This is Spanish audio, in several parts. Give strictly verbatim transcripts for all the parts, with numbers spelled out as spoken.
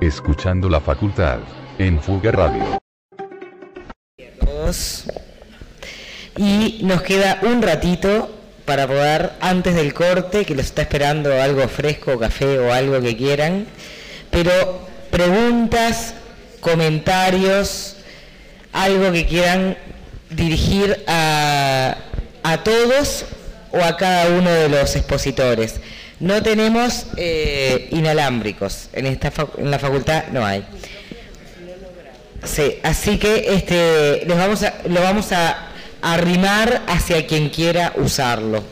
Escuchando la facultad, en Fuga Radio. Y nos queda un ratito para poder, antes del corte, que los está esperando algo fresco, café o algo que quieran, pero preguntas, comentarios, algo que quieran dirigir a, a todos o a cada uno de los expositores. No tenemos eh, inalámbricos, en esta fac en la facultad no hay. Sí, así que este, les vamos a, lo vamos a arrimar hacia quien quiera usarlo.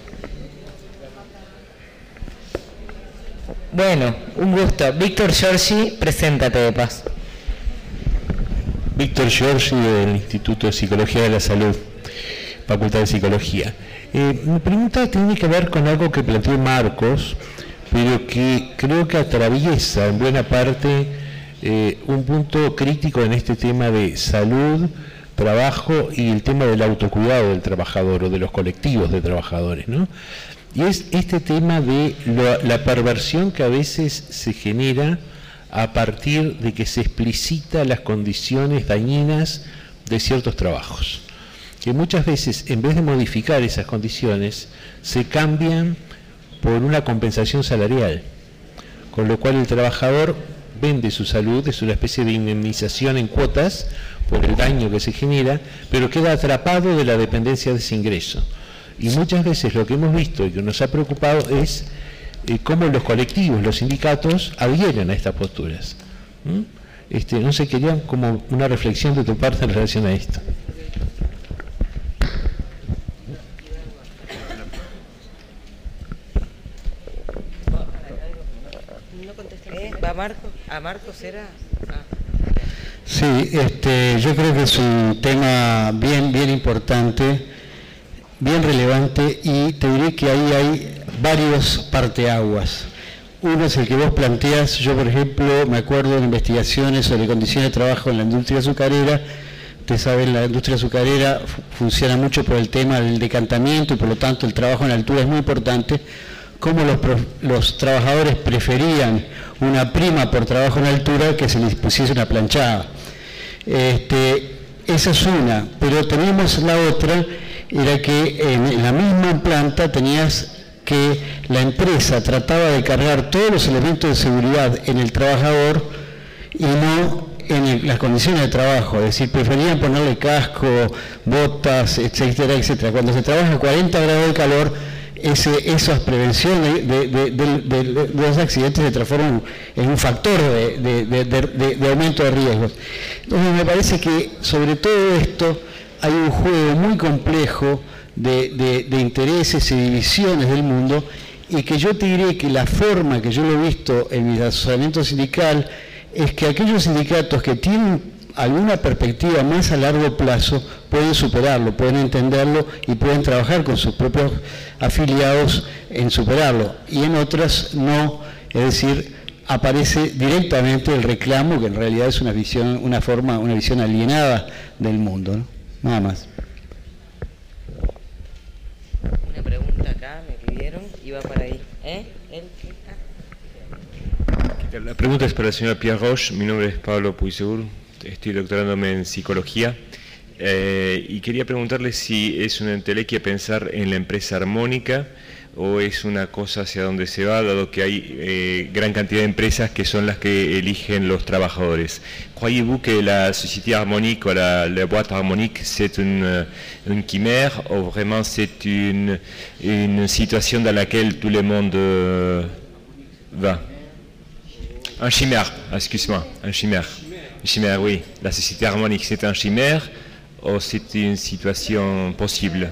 Bueno, un gusto. Víctor Giorgi, preséntate de paso. Víctor Giorgi del Instituto de Psicología de la Salud, Facultad de Psicología. Eh, mi pregunta tiene que ver con algo que planteó Marcos, pero que creo que atraviesa en buena parte eh, un punto crítico en este tema de salud, trabajo y el tema del autocuidado del trabajador o de los colectivos de trabajadores, ¿no? Y es este tema de lo, la perversión que a veces se genera a partir de que se explicita las condiciones dañinas de ciertos trabajos, que muchas veces en vez de modificar esas condiciones se cambian por una compensación salarial, con lo cual el trabajador vende su salud, es una especie de indemnización en cuotas por el daño que se genera, pero queda atrapado de la dependencia de ese ingreso. Y muchas veces lo que hemos visto y que nos ha preocupado es eh, cómo los colectivos, los sindicatos adhieren a estas posturas. ¿Mm? Este, no sé, quería como una reflexión de tu parte en relación a esto. ¿Va Marcos? ¿A Marcos era? Ah. Sí, este, yo creo que es un tema bien, bien importante, bien relevante, y te diré que ahí hay varios parteaguas. Uno es el que vos planteas. Yo, por ejemplo, me acuerdo de investigaciones sobre condiciones de trabajo en la industria azucarera. Ustedes saben, la industria azucarera funciona mucho por el tema del decantamiento y por lo tanto el trabajo en altura es muy importante. Cómo los, los trabajadores preferían una prima por trabajo en altura que se les pusiese una planchada. Este, esa es una, pero teníamos la otra, era que en, en la misma planta tenías que la empresa trataba de cargar todos los elementos de seguridad en el trabajador y no en el, las condiciones de trabajo, es decir, preferían ponerle casco, botas, etcétera, etcétera. Cuando se trabaja a cuarenta grados de calor, Ese, esas prevenciones de, de, de, de, de los accidentes se transforman en un factor de, de, de, de, de aumento de riesgos. Entonces me parece que sobre todo esto hay un juego muy complejo de, de, de intereses y divisiones del mundo, y que yo te diré que la forma que yo lo he visto en mi asesoramiento sindical es que aquellos sindicatos que tienen alguna perspectiva más a largo plazo pueden superarlo, pueden entenderlo y pueden trabajar con sus propios afiliados en superarlo, y en otras no, es decir, aparece directamente el reclamo, que en realidad es una visión, una forma, una visión alienada del mundo, ¿no? Nada más. Una pregunta acá, me pidieron, iba para ahí. ¿Eh? ¿El qué? Ah. La pregunta es para el señor Pierre Roche. Mi nombre es Pablo Puiseur. Estoy doctorándome en psicología eh, y quería preguntarle si es una entelequia pensar en la empresa armónica o es una cosa hacia donde se va, dado que hay eh, gran cantidad de empresas que son las que eligen los trabajadores. Croyez-vous que la société harmonique o la, la boîte harmonique c'est une, une chimère ou vraiment c'est une, une situation dans laquelle tout le monde euh, va? Un chimère, excuse-moi, un chimère. Chimère, oui. La société harmonique, c'est un chimère ou c'est une situation possible?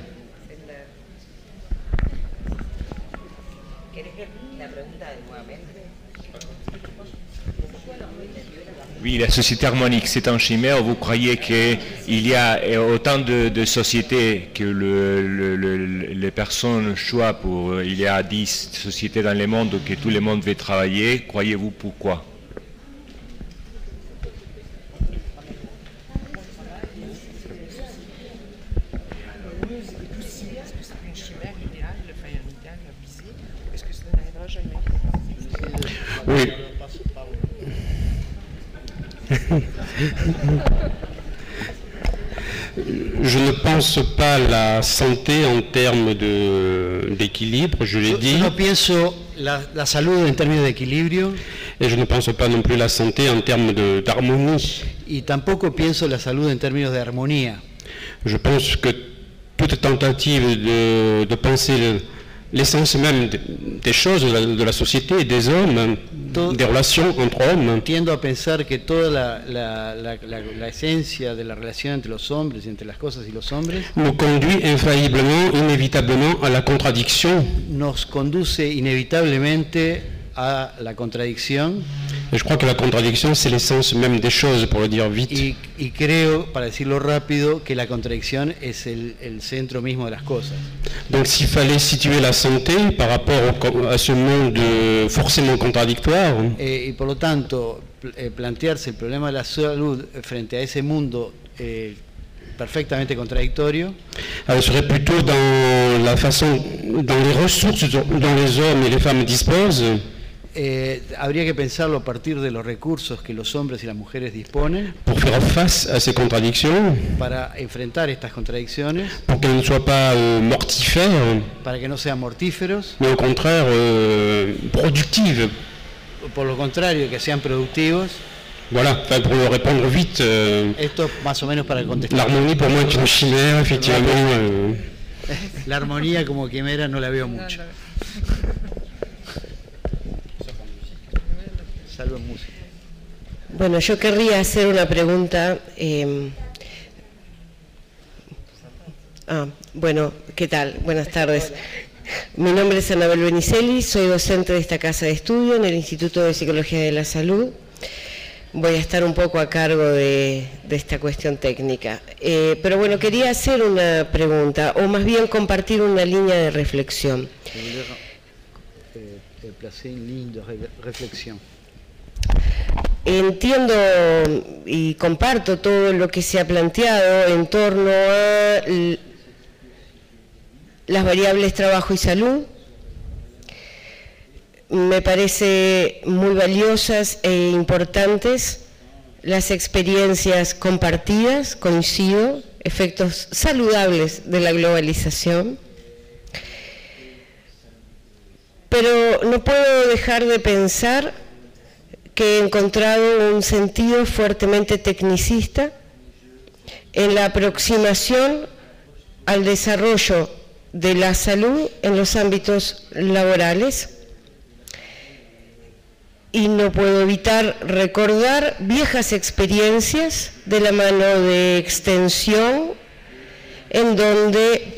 Oui, la société harmonique, c'est un chimère. Vous croyez qu'il y a autant de, de sociétés que le, le, le, les personnes choisissent pour... Il y a dix sociétés dans le monde que tout le monde veut travailler. Croyez-vous pourquoi? Oui. Je ne pense pas la santé en termes de, d'équilibre, je l'ai Yo, dit. yo no pienso la, la salud en términos de equilibrio Et je ne pense pas non plus la santé en termes de, d'harmonie. y tampoco pienso la salud en términos de armonía. Je pense que toute tentative de, de penser le, l'essence même de- des choses, de la, de la société, des hommes, Todo- des relations entre hommes, Tiendo a pensar que toda la, la- la- la- la esencia de la relación entre los hombres y entre las cosas y los hombres nous conduit infailliblement, inévitablement à la contradiction. nos conduce inevitablemente a la contradicción Et je crois que la contradiction, c'est l'essence même des choses, pour le dire vite. y, y creo, para decirlo rápido, que la contradicción es el, el centro mismo de las cosas. Donc s'il fallait situer la santé par rapport au- à ce monde euh, forcément contradictoire, Eh, y por lo tanto, pl- eh, plantearse el problema de la salud frente a ese mundo eh, perfectamente contradictorio, elle serait plutôt dans la façon, dans les ressources dont les hommes et les femmes disposent, eh, habría que pensarlo a partir de los recursos que los hombres y las mujeres disponen pour faire face à ces contradictions, para enfrentar estas contradicciones, pour qu'elles ne soient pas euh, mortifères, para que no sean mortíferos, mais au contraire euh, productives. por lo contrario, que sean productivos. Voilà, enfin, pour le répondre vite, euh, Esto más o menos para contestar. l'harmonie pour moi est une chimère, effectivement. euh, La armonía como quimera no la veo mucho. Salvo en música. Bueno, yo querría hacer una pregunta. eh, ah, bueno, ¿qué tal? Buenas tardes. Mi nombre es Anabel Benicelli, soy docente de esta casa de estudio en el Instituto de Psicología de la Salud. Voy a estar un poco a cargo de, de esta cuestión técnica. Eh, pero bueno, quería hacer una pregunta, o más bien compartir una línea de reflexión. El placer lindo, reflexión. Entiendo y comparto todo lo que se ha planteado en torno a l- las variables trabajo y salud. Me parece muy valiosas e importantes las experiencias compartidas, coincido, efectos saludables de la globalización. Pero no puedo dejar de pensar que he encontrado un sentido fuertemente tecnicista en la aproximación al desarrollo de la salud en los ámbitos laborales. Y no puedo evitar recordar viejas experiencias de la mano de extensión, en donde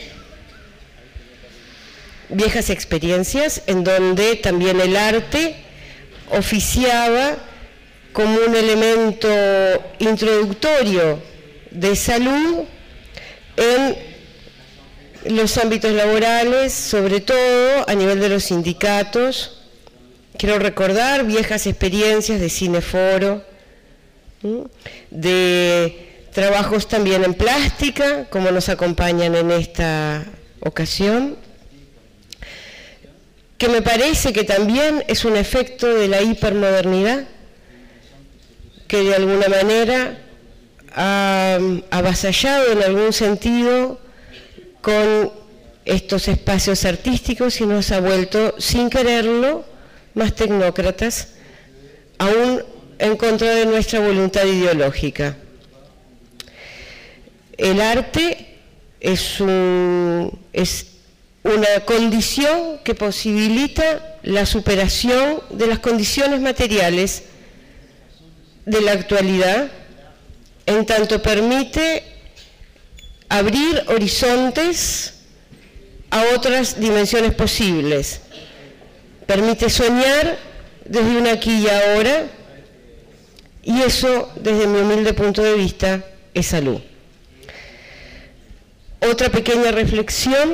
viejas experiencias en donde también el arte oficiaba como un elemento introductorio de salud en los ámbitos laborales, sobre todo a nivel de los sindicatos. Quiero recordar viejas experiencias de cineforo, ¿sí?, de trabajos también en plástica, como nos acompañan en esta ocasión, que me parece que también es un efecto de la hipermodernidad, que de alguna manera ha avasallado en algún sentido con estos espacios artísticos y nos ha vuelto, sin quererlo, más tecnócratas, aún en contra de nuestra voluntad ideológica. El arte es un... es una condición que posibilita la superación de las condiciones materiales de la actualidad, en tanto permite abrir horizontes a otras dimensiones posibles, permite soñar desde un aquí y ahora, y eso, desde mi humilde punto de vista, es salud. Otra pequeña reflexión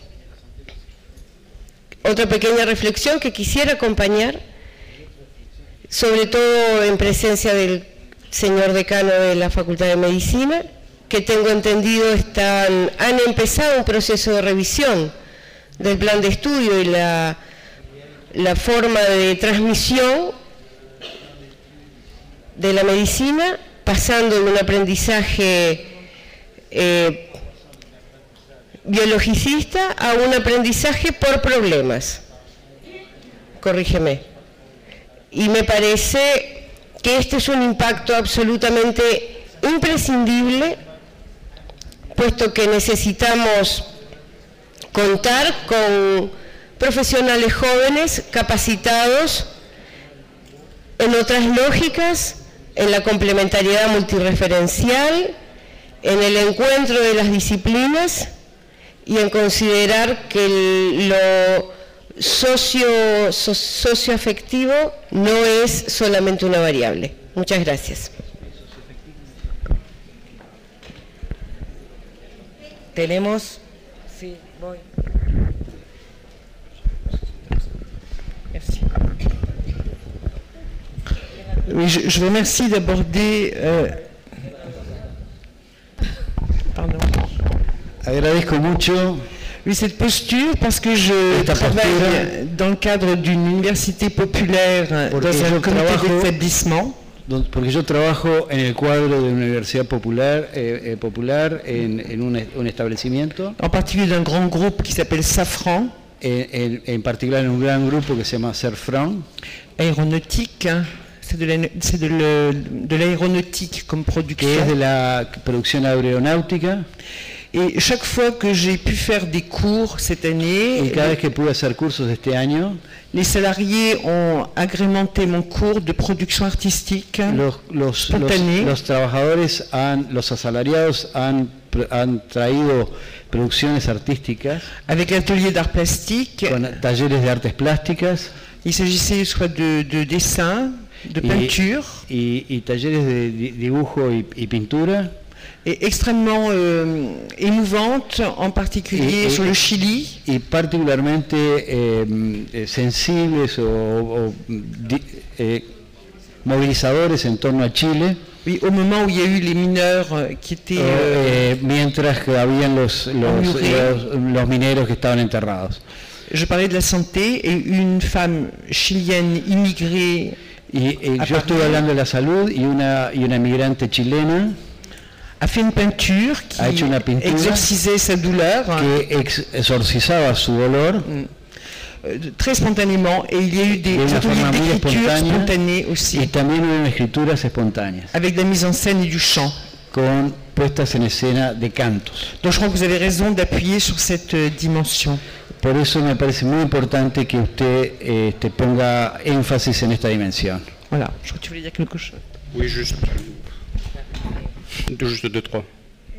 Otra pequeña reflexión que quisiera acompañar, sobre todo en presencia del señor decano de la Facultad de Medicina, que tengo entendido están, han empezado un proceso de revisión del plan de estudio y la, la forma de transmisión de la medicina pasando de un aprendizaje eh, biologicista a un aprendizaje por problemas. Corrígeme. Y me parece que este es un impacto absolutamente imprescindible, puesto que necesitamos contar con profesionales jóvenes capacitados en otras lógicas, en la complementariedad multireferencial, en el encuentro de las disciplinas y en considerar que el, lo socio, so, socioafectivo no es solamente una variable. Muchas gracias. Tenemos... Sí, voy. Merci. Oui, je, je vous remercie d'aborder... Euh... Pardon. Agradezco mucho Oui, cette posture, parce que je Esta travaille postura, dans le cadre d'une université populaire Porque dans un yo comité trabajo- d'établissement. don- porque yo trabajo en el cuadro de una universidad popular, eh, eh, popular en, en un, es- un establecimiento, En particulier d'un grand groupe qui s'appelle Safran, en, en- en particular en un gran grupo que se llama Serfran, aéronautique. C'est de la- c'est de le- de l'aéronautique comme que es production. de la producción aeronáutica, Et chaque fois que j'ai pu faire des cours cette y année, cada vez que pude hacer cursos este año, les salariés ont agrémenté mon cours de production artistique. los, los, Spontané. los, los trabajadores, han, los asalariados han, pr- han traído producciones artísticas Avec l'atelier d'art plastique, con talleres de artes plásticas il s'agissait soit de, de dessin, de y, peinture, y- y talleres de di- dibujo y, y pintura, et extrêmement euh, émouvante, en particulier Et- et- sur le Chili. y particularmente eh, eh, sensibles o, o, di- eh, movilizadores en torno a Chile, Oui, au moment où il y a eu les mineurs euh, qui étaient... euh, eh, mientras que habían los, los, Ennurés. los, los mineros que estaban enterrados. je parlais de la santé, et une femme chilienne immigrée Y eh, A yo estuve partir- hablando de la salud y una, y una migrante chilena a fait une peinture qui Ha hecho una pintura exorcisait sa douleur que ex- exorcizaba su dolor euh, très spontanément, et il y a eu des de una ateliers forma muy d'écriture espontánea spontanée aussi, y también hubo escrituras espontáneas avec de la mise en scène et du chant. con puestas en escena de cantos. Donc je crois que vous avez raison d'appuyer sur cette euh, dimension. Por eso me parece muy importante que usted eh, este, ponga énfasis en esta dimensión. Voilà, je crois que tu voulais dire quelque chose. Oui, juste. Deux, juste deux, trois.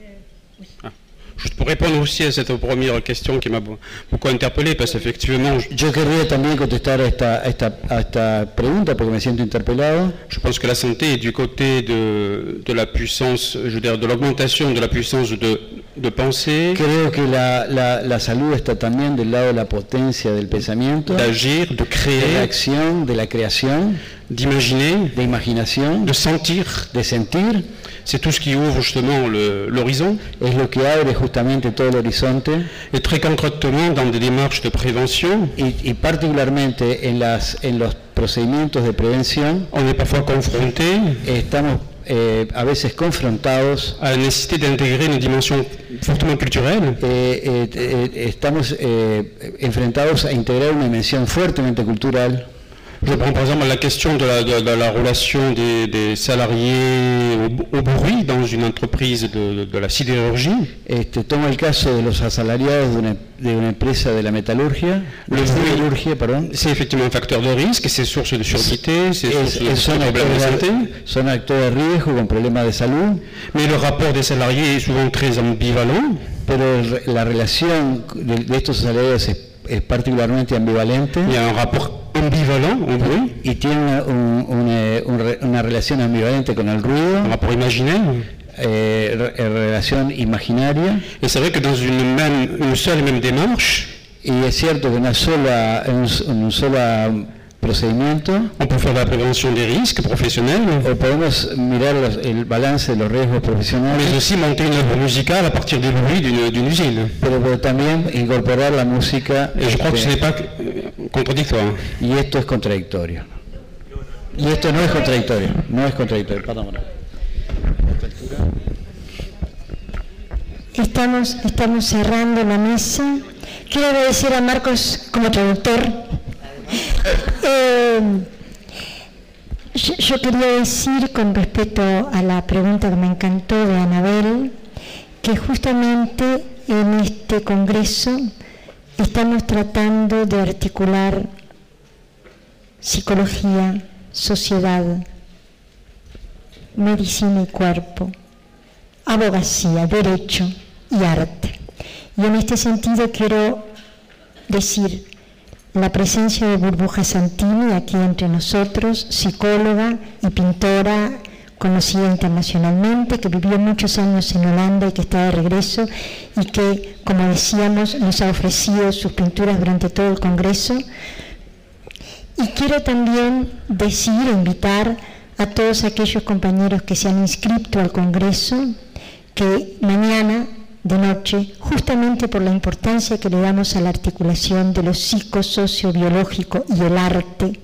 Ah. Juste pour répondre aussi à cette première question qui m'a beau- beaucoup interpellé, parce qu'effectivement, je- Yo querría también contestar a esta, a esta, a esta pregunta porque me siento interpelado. je pense que la santé est du côté de, de la puissance, je veux dire, de l'augmentation de la puissance de, de pensée, Creo que la, la, la salud está también del lado de la potencia del pensamiento, de d'agir, de la créer, acción, de la creación, d'imaginer, de imaginación, de sentir. de sentir. C'est tout ce qui ouvre justement le- l'horizon. Es lo que abre justamente todo el horizonte Et très concrètement, dans des démarches de prévention, y, y particularmente en, las, en los procedimientos de prevención on est parfois confronté estamos eh, a veces confrontados, à la nécessité d'intégrer une dimension fortement culturelle. eh, eh, eh, estamos eh, enfrentados a integrar una dimensión fuertemente cultural. Je prends par exemple la question de la, de- de la relation des, des salariés au, au bruit dans une entreprise de, de- de la sidérurgie. Este, tomo el caso de los asalariados de una, de una empresa de la metalurgia, Le de la bruit. siderurgia, perdón. C'est effectivement un facteur de risque, et c'est source de surdité, c'est Es- source de, es- son, de problèmes de santé. actores, son actores de riesgo con problemas de salud, Mais le rapport des salariés est souvent très ambivalent. pero el- la relación de, de estos asalariados es, es particularmente ambivalente Il y a un rapport ambivalent au bruit, y tiene una, un- una- un re- una relación ambivalente con el ruido, un rapport imaginaire. eh, re- eh, relación imaginaria, Et c'est vrai que dans une, même, une seule et même démarche, y es cierto que una sola, en un, s- en un solo procedimiento on peut faire de la prévention des risques professionnels, o podemos mirar los- el balance de los riesgos profesionales, mais aussi monter une œuvre musicale à partir des bruits d'une d'une usine. pero, pero también incorporar la música, Et je crois que ce este, n'est pas euh, contradictoire. y esto es contradictorio. Y esto no es contradictorio, no es contradictorio, perdón. estamos, estamos cerrando la mesa. Quiero agradecer a Marcos como traductor. Eh, yo, yo quería decir, con respecto a la pregunta que me encantó de Anabel, que justamente en este congreso estamos tratando de articular psicología, sociedad, medicina y cuerpo, abogacía, derecho y arte. Y en este sentido quiero decir la presencia de Burbuja Santini aquí entre nosotros, psicóloga y pintora conocida internacionalmente, que vivió muchos años en Holanda y que está de regreso y que, como decíamos, nos ha ofrecido sus pinturas durante todo el Congreso. Y quiero también decir e invitar a todos aquellos compañeros que se han inscrito al Congreso que mañana de noche, justamente por la importancia que le damos a la articulación de lo psicosociobiológico y el arte,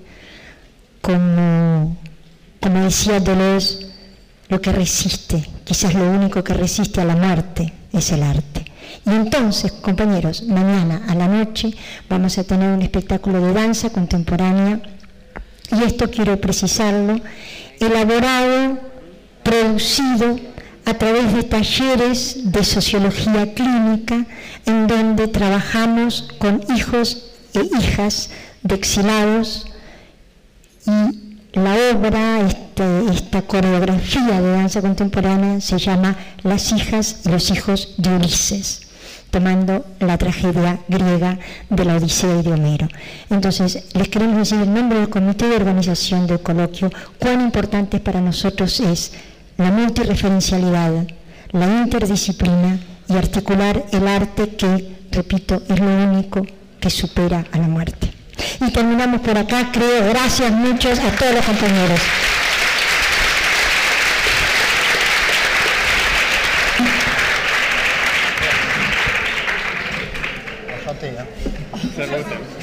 como, como decía Deleuze, lo que resiste, quizás lo único que resiste a la muerte es el arte. Y entonces, compañeros, mañana a la noche vamos a tener un espectáculo de danza contemporánea, y esto quiero precisarlo, elaborado, producido a través de talleres de sociología clínica, en donde trabajamos con hijos e hijas de exilados, y la obra, este, esta coreografía de danza contemporánea se llama Las hijas y los hijos de Ulises, tomando la tragedia griega de la Odisea y de Homero. Entonces, les queremos decir en nombre del comité de organización del coloquio cuán importante para nosotros es la multireferencialidad, la interdisciplina y articular el arte que, repito, es lo único que supera a la muerte. Y terminamos por acá, creo. Gracias muchos a todos los compañeros. Salute.